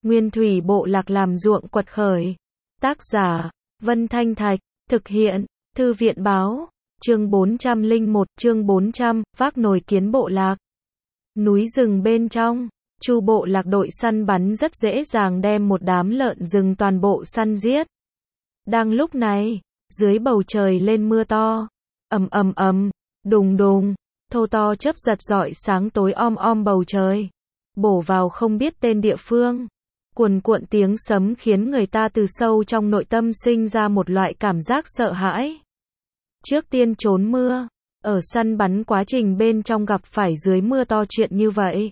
Nguyên thủy bộ lạc làm ruộng quật khởi. Tác giả, Vân Thanh Thạch, thực hiện, Thư viện báo, chương 401, chương 400, vác nồi kiến bộ lạc. Núi rừng bên trong, Chu bộ lạc đội săn bắn rất dễ dàng đem một đám lợn rừng toàn bộ săn giết. Đang lúc này, dưới bầu trời lên mưa to, ầm ầm ầm, đùng đùng, thô to chớp giật rọi sáng tối om bầu trời, bổ vào không biết tên địa phương. Cuồn cuộn tiếng sấm khiến người ta từ sâu trong nội tâm sinh ra một loại cảm giác sợ hãi. Trước tiên trốn mưa, ở săn bắn quá trình bên trong gặp phải dưới mưa to chuyện như vậy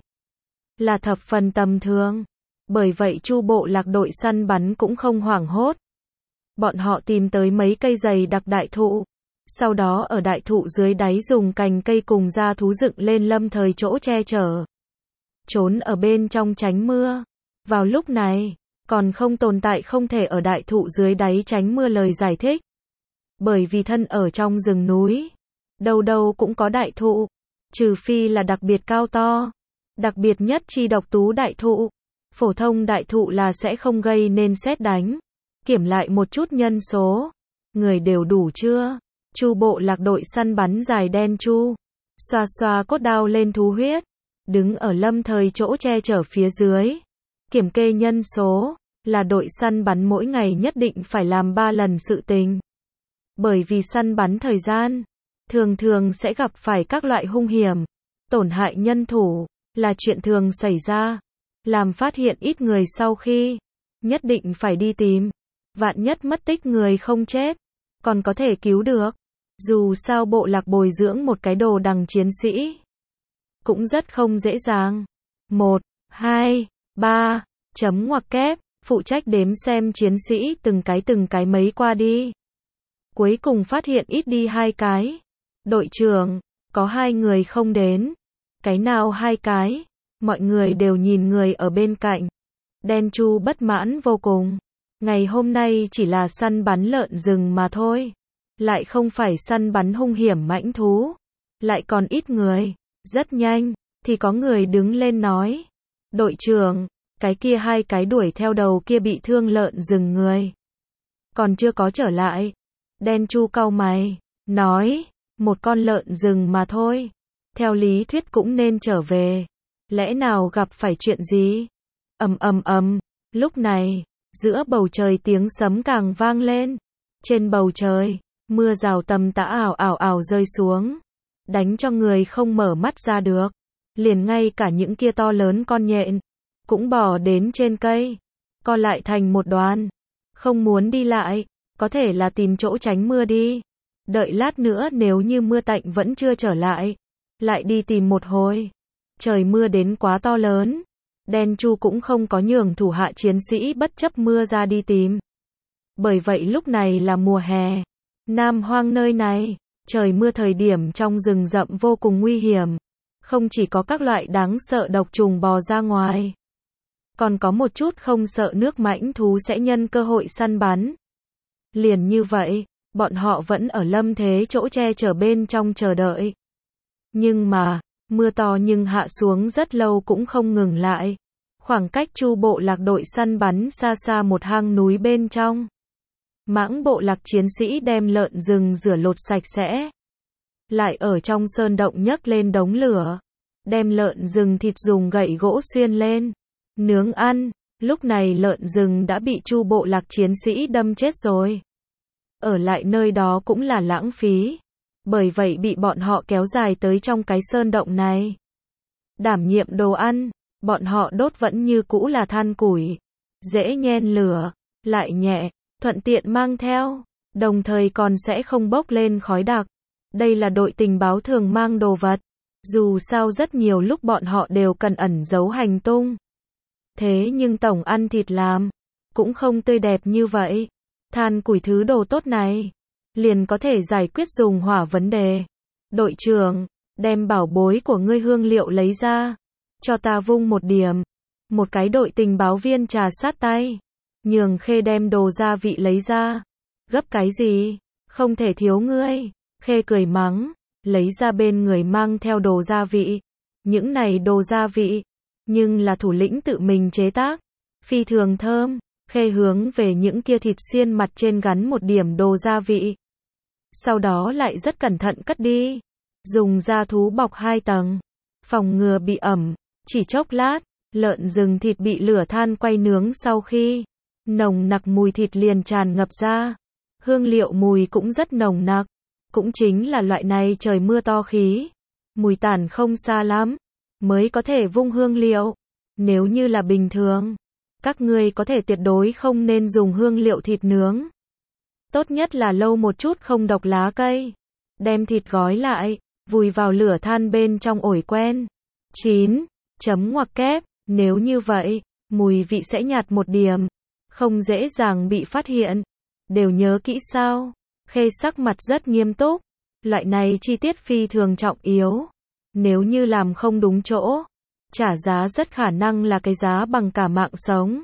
là thập phần tầm thường. Bởi vậy Chu bộ lạc đội săn bắn cũng không hoảng hốt. Bọn họ tìm tới mấy cây dày đặc đại thụ, sau đó ở đại thụ dưới đáy dùng cành cây cùng da thú dựng lên lâm thời chỗ che chở. Trốn ở bên trong tránh mưa. Vào lúc này, còn không tồn tại không thể ở đại thụ dưới đáy tránh mưa lời giải thích. Bởi vì thân ở trong rừng núi, đâu đâu cũng có đại thụ, trừ phi là đặc biệt cao to, đặc biệt nhất chi độc tú đại thụ. Phổ thông đại thụ là sẽ không gây nên sét đánh. Kiểm lại một chút nhân số, người đều đủ chưa? Chu bộ lạc đội săn bắn dài đen chu, xoa xoa cốt đao lên thú huyết, đứng ở lâm thời chỗ che chở phía dưới. Kiểm kê nhân số, là đội săn bắn mỗi ngày nhất định phải làm 3 lần sự tình. Bởi vì săn bắn thời gian, thường thường sẽ gặp phải các loại hung hiểm, tổn hại nhân thủ, là chuyện thường xảy ra. Làm phát hiện ít người sau khi, nhất định phải đi tìm. Vạn nhất mất tích người không chết, còn có thể cứu được. Dù sao bộ lạc bồi dưỡng một cái đồ đằng chiến sĩ, cũng rất không dễ dàng. 1, 2, 3, chấm ngoặc kép, phụ trách đếm xem chiến sĩ từng cái mấy qua đi. Cuối cùng phát hiện ít đi 2 cái. Đội trưởng, có 2 người không đến. Cái nào 2 cái? Mọi người đều nhìn người ở bên cạnh. Đen chu bất mãn vô cùng. Ngày hôm nay chỉ là săn bắn lợn rừng mà thôi. Lại không phải săn bắn hung hiểm mãnh thú. Lại còn ít người. Rất nhanh, thì có người đứng lên nói. Đội trưởng, cái kia 2 cái đuổi theo đầu kia bị thương lợn rừng người. Còn chưa có trở lại. Đen chu cau mày, nói, một con lợn rừng mà thôi. Theo lý thuyết cũng nên trở về. Lẽ nào gặp phải chuyện gì? Ầm, lúc này, giữa bầu trời tiếng sấm càng vang lên. Trên bầu trời, mưa rào tầm tã ảo rơi xuống. Đánh cho người không mở mắt ra được. Liền ngay cả những kia to lớn con nhện cũng bò đến trên cây, co lại thành một đoàn, không muốn đi lại, có thể là tìm chỗ tránh mưa đi. Đợi lát nữa nếu như mưa tạnh vẫn chưa trở lại, lại đi tìm một hồi. Trời mưa đến quá to lớn, đen chu cũng không có nhường thủ hạ chiến sĩ bất chấp mưa ra đi tìm. Bởi vậy lúc này là mùa hè, Nam Hoang nơi này, trời mưa thời điểm trong rừng rậm vô cùng nguy hiểm. Không chỉ có các loại đáng sợ độc trùng bò ra ngoài, còn có một chút không sợ nước mãnh thú sẽ nhân cơ hội săn bắn. Liền như vậy, bọn họ vẫn ở lâm thế chỗ che chở bên trong chờ đợi. Nhưng mà, mưa to nhưng hạ xuống rất lâu cũng không ngừng lại. Khoảng cách Chu bộ lạc đội săn bắn xa xa một hang núi bên trong. Mãng bộ lạc chiến sĩ đem lợn rừng rửa lột sạch sẽ. Lại ở trong sơn động nhấc lên đống lửa. Đem lợn rừng thịt dùng gậy gỗ xuyên lên. Nướng ăn. Lúc này lợn rừng đã bị Chu bộ lạc chiến sĩ đâm chết rồi. Ở lại nơi đó cũng là lãng phí. Bởi vậy bị bọn họ kéo dài tới trong cái sơn động này. Đảm nhiệm đồ ăn, bọn họ đốt vẫn như cũ là than củi. Dễ nhen lửa, lại nhẹ, thuận tiện mang theo, đồng thời còn sẽ không bốc lên khói đặc. Đây là đội tình báo thường mang đồ vật. Dù sao rất nhiều lúc bọn họ đều cần ẩn giấu hành tung. Thế nhưng tổng ăn thịt làm, cũng không tươi đẹp như vậy. Than củi thứ đồ tốt này, liền có thể giải quyết dùng hỏa vấn đề. Đội trưởng, đem bảo bối của ngươi hương liệu lấy ra, cho ta vung một điểm. Một cái đội tình báo viên trà sát tay. Nhường Khê đem đồ gia vị lấy ra. Gấp cái gì? Không thể thiếu ngươi. Khê cười mắng, lấy ra bên người mang theo đồ gia vị. Những này đồ gia vị, nhưng là thủ lĩnh tự mình chế tác. phi thường thơm. Khê hướng về những kia thịt xiên mặt trên gắn một điểm đồ gia vị. Sau đó lại rất cẩn thận cất đi. Dùng da thú bọc 2 tầng. Phòng ngừa bị ẩm. Chỉ chốc lát, lợn rừng thịt bị lửa than quay nướng sau khi nồng nặc mùi thịt liền tràn ngập ra. Hương liệu mùi cũng rất nồng nặc. Cũng chính là loại này trời mưa to khí. Mùi tản không xa lắm. Mới có thể vung hương liệu. Nếu như là bình thường, các ngươi có thể tuyệt đối không nên dùng hương liệu thịt nướng. Tốt nhất là lâu một chút không độc lá cây. Đem thịt gói lại, vùi vào lửa than bên trong ổi quen. 9. Chấm ngoặc kép. Nếu như vậy, mùi vị sẽ nhạt một điểm. Không dễ dàng bị phát hiện. Đều nhớ kỹ sao? Khê sắc mặt rất nghiêm túc. Loại này chi tiết phi thường trọng yếu. Nếu như làm không đúng chỗ, trả giá rất khả năng là cái giá bằng cả mạng sống.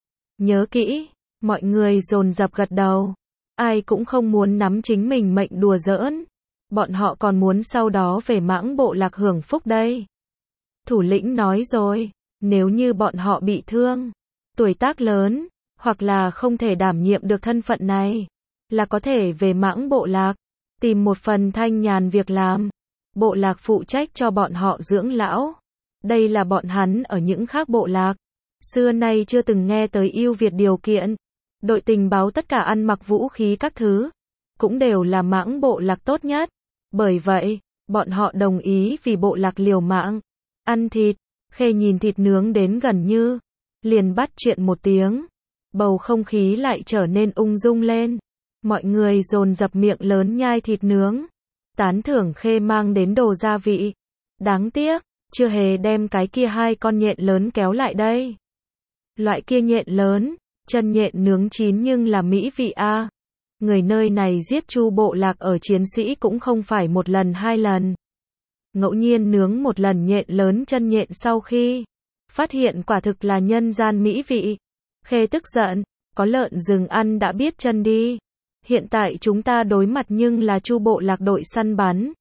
Nhớ kỹ, mọi người dồn dập gật đầu. Ai cũng không muốn nắm chính mình mệnh đùa giỡn. Bọn họ còn muốn sau đó về Mãng Bộ Lạc hưởng phúc đây. Thủ lĩnh nói rồi, nếu như bọn họ bị thương, tuổi tác lớn, hoặc là không thể đảm nhiệm được thân phận này, là có thể về Mãng Bộ Lạc, tìm một phần thanh nhàn việc làm. Bộ lạc phụ trách cho bọn họ dưỡng lão. Đây là bọn hắn ở những khác bộ lạc. Xưa nay chưa từng nghe tới ưu việt điều kiện. Đội tình báo tất cả ăn mặc vũ khí các thứ. Cũng đều là Mãng Bộ Lạc tốt nhất. Bởi vậy, bọn họ đồng ý vì bộ lạc liều mạng. Ăn thịt. Khê nhìn thịt nướng đến gần như. Liền bắt chuyện một tiếng. Bầu không khí lại trở nên ung dung lên. Mọi người dồn dập miệng lớn nhai thịt nướng. Tán thưởng Khê mang đến đồ gia vị. Đáng tiếc, chưa hề đem cái kia 2 con nhện lớn kéo lại đây. Loại kia nhện lớn, chân nhện nướng chín nhưng là mỹ vị a. Người nơi này giết Chu bộ lạc ở chiến sĩ cũng không phải 1 lần 2 lần. Ngẫu nhiên nướng 1 lần nhện lớn chân nhện sau khi phát hiện quả thực là nhân gian mỹ vị. Khê tức giận, có lợn rừng ăn đã biết chân đi. Hiện tại chúng ta đối mặt nhưng là Chu bộ lạc đội săn bắn.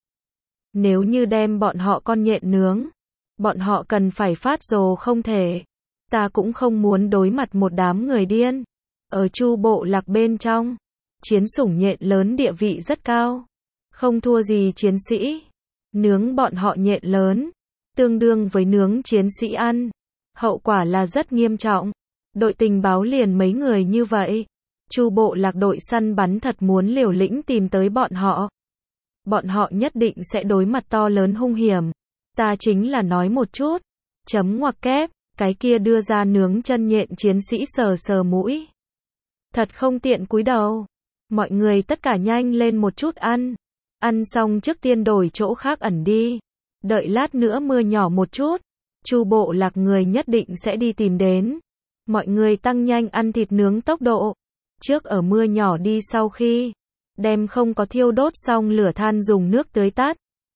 Nếu như đem bọn họ con nhện nướng, bọn họ cần phải phát rồ không thể. Ta cũng không muốn đối mặt một đám người điên. Ở Chu bộ lạc bên trong, chiến sủng nhện lớn địa vị rất cao. Không thua gì chiến sĩ. Nướng bọn họ nhện lớn, tương đương với nướng chiến sĩ ăn. Hậu quả là rất nghiêm trọng. Đội tình báo liền mấy người như vậy. Chu bộ lạc đội săn bắn thật muốn liều lĩnh tìm tới bọn họ. Bọn họ nhất định sẽ đối mặt to lớn hung hiểm. Ta chính là nói một chút. Chấm ngoặc kép, cái kia đưa ra nướng chân nhện chiến sĩ sờ sờ mũi. Thật không tiện cúi đầu. Mọi người tất cả nhanh lên một chút ăn. Ăn xong trước tiên đổi chỗ khác ẩn đi. Đợi lát nữa mưa nhỏ một chút. Chu bộ lạc người nhất định sẽ đi tìm đến. Mọi người tăng nhanh ăn thịt nướng tốc độ. Trước ở mưa nhỏ đi sau khi đem không có thiêu đốt xong lửa than dùng nước tưới tắt.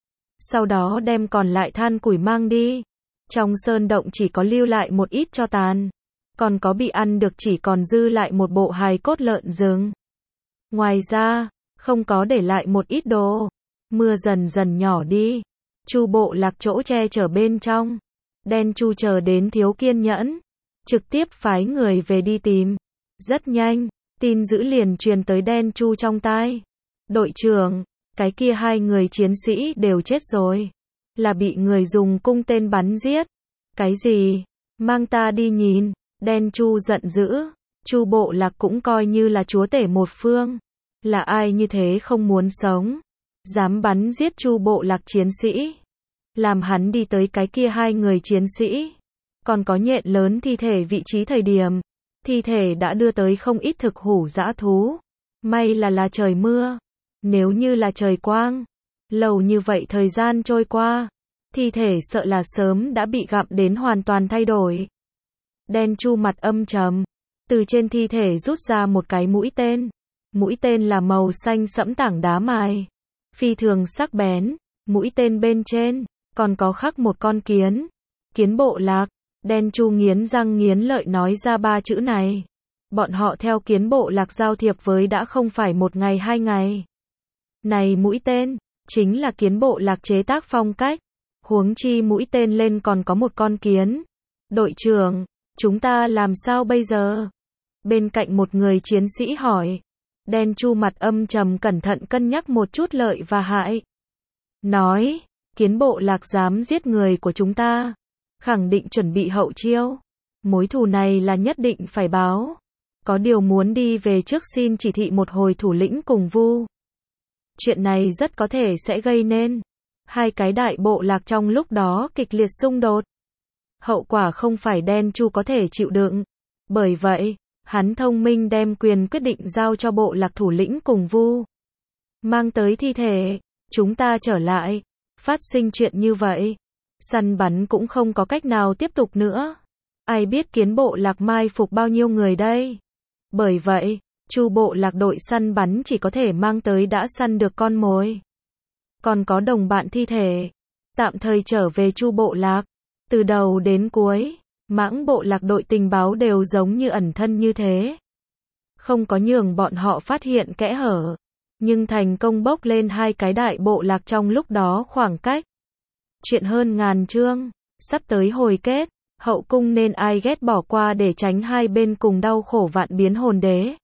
Sau đó đem còn lại than củi mang đi. Trong sơn động chỉ có lưu lại một ít tro tàn. Còn có bị ăn được chỉ còn dư lại một bộ hài cốt lợn rừng. Ngoài ra, không có để lại một ít đồ. Mưa dần dần nhỏ đi. Chu bộ lạc chỗ che chở bên trong. Đen Chu chờ đến thiếu kiên nhẫn. Trực tiếp phái người về đi tìm. Rất nhanh. Tin dữ liền truyền tới Đen Chu trong tai. Đội trưởng, cái kia 2 người chiến sĩ đều chết rồi. Là bị người dùng cung tên bắn giết. Cái gì? Mang ta đi nhìn. Đen Chu giận dữ. Chu bộ lạc cũng coi như là chúa tể một phương. Là ai như thế không muốn sống? Dám bắn giết Chu bộ lạc chiến sĩ. Làm hắn đi tới cái kia 2 người chiến sĩ. Còn có nhện lớn thi thể vị trí thời điểm. Thi thể đã đưa tới không ít thực hủ dã thú. May là trời mưa. Nếu như là trời quang. Lâu như vậy thời gian trôi qua. Thi thể sợ là sớm đã bị gặm đến hoàn toàn thay đổi. Đen Chu mặt âm trầm. Từ trên thi thể rút ra một cái mũi tên. Mũi tên là màu xanh sẫm tảng đá mài. Phi thường sắc bén. Mũi tên bên trên còn có khắc một con kiến. Kiến bộ lạc. Đen Chu nghiến răng nghiến lợi nói ra 3 chữ này. Bọn họ theo kiến bộ lạc giao thiệp với đã không phải 1 ngày 2 ngày. Này mũi tên, chính là kiến bộ lạc chế tác phong cách. Huống chi mũi tên lên còn có một con kiến. Đội trưởng, Chúng ta làm sao bây giờ? Bên cạnh một người chiến sĩ hỏi. Đen Chu mặt âm trầm cẩn thận cân nhắc một chút lợi và hại. Nói, Kiến Bộ Lạc dám giết người của chúng ta, khẳng định chuẩn bị hậu chiêu. Mối thù này là nhất định phải báo. Có điều muốn đi về trước xin chỉ thị một hồi thủ lĩnh cùng Vu. Chuyện này rất có thể sẽ gây nên hai cái đại bộ lạc trong lúc đó kịch liệt xung đột. Hậu quả không phải Đen Chu có thể chịu đựng. Bởi vậy, hắn thông minh đem quyền quyết định giao cho bộ lạc thủ lĩnh cùng Vu. Mang tới thi thể, chúng ta trở lại. Phát sinh chuyện như vậy, săn bắn cũng không có cách nào tiếp tục nữa. Ai biết Kiến Bộ Lạc mai phục bao nhiêu người đây? Bởi vậy, Chu bộ lạc đội săn bắn chỉ có thể mang tới đã săn được con mồi. Còn có đồng bạn thi thể, tạm thời trở về Chu bộ lạc. Từ đầu đến cuối, Mãng bộ lạc đội tình báo đều giống như ẩn thân như thế. Không có nhường bọn họ phát hiện kẽ hở, nhưng thành công bốc lên hai cái đại bộ lạc trong lúc đó khoảng cách. Chuyện hơn ngàn chương, sắp tới hồi kết, hậu cung nên ai ghét bỏ qua để tránh hai bên cùng đau khổ vạn biến hồn đế.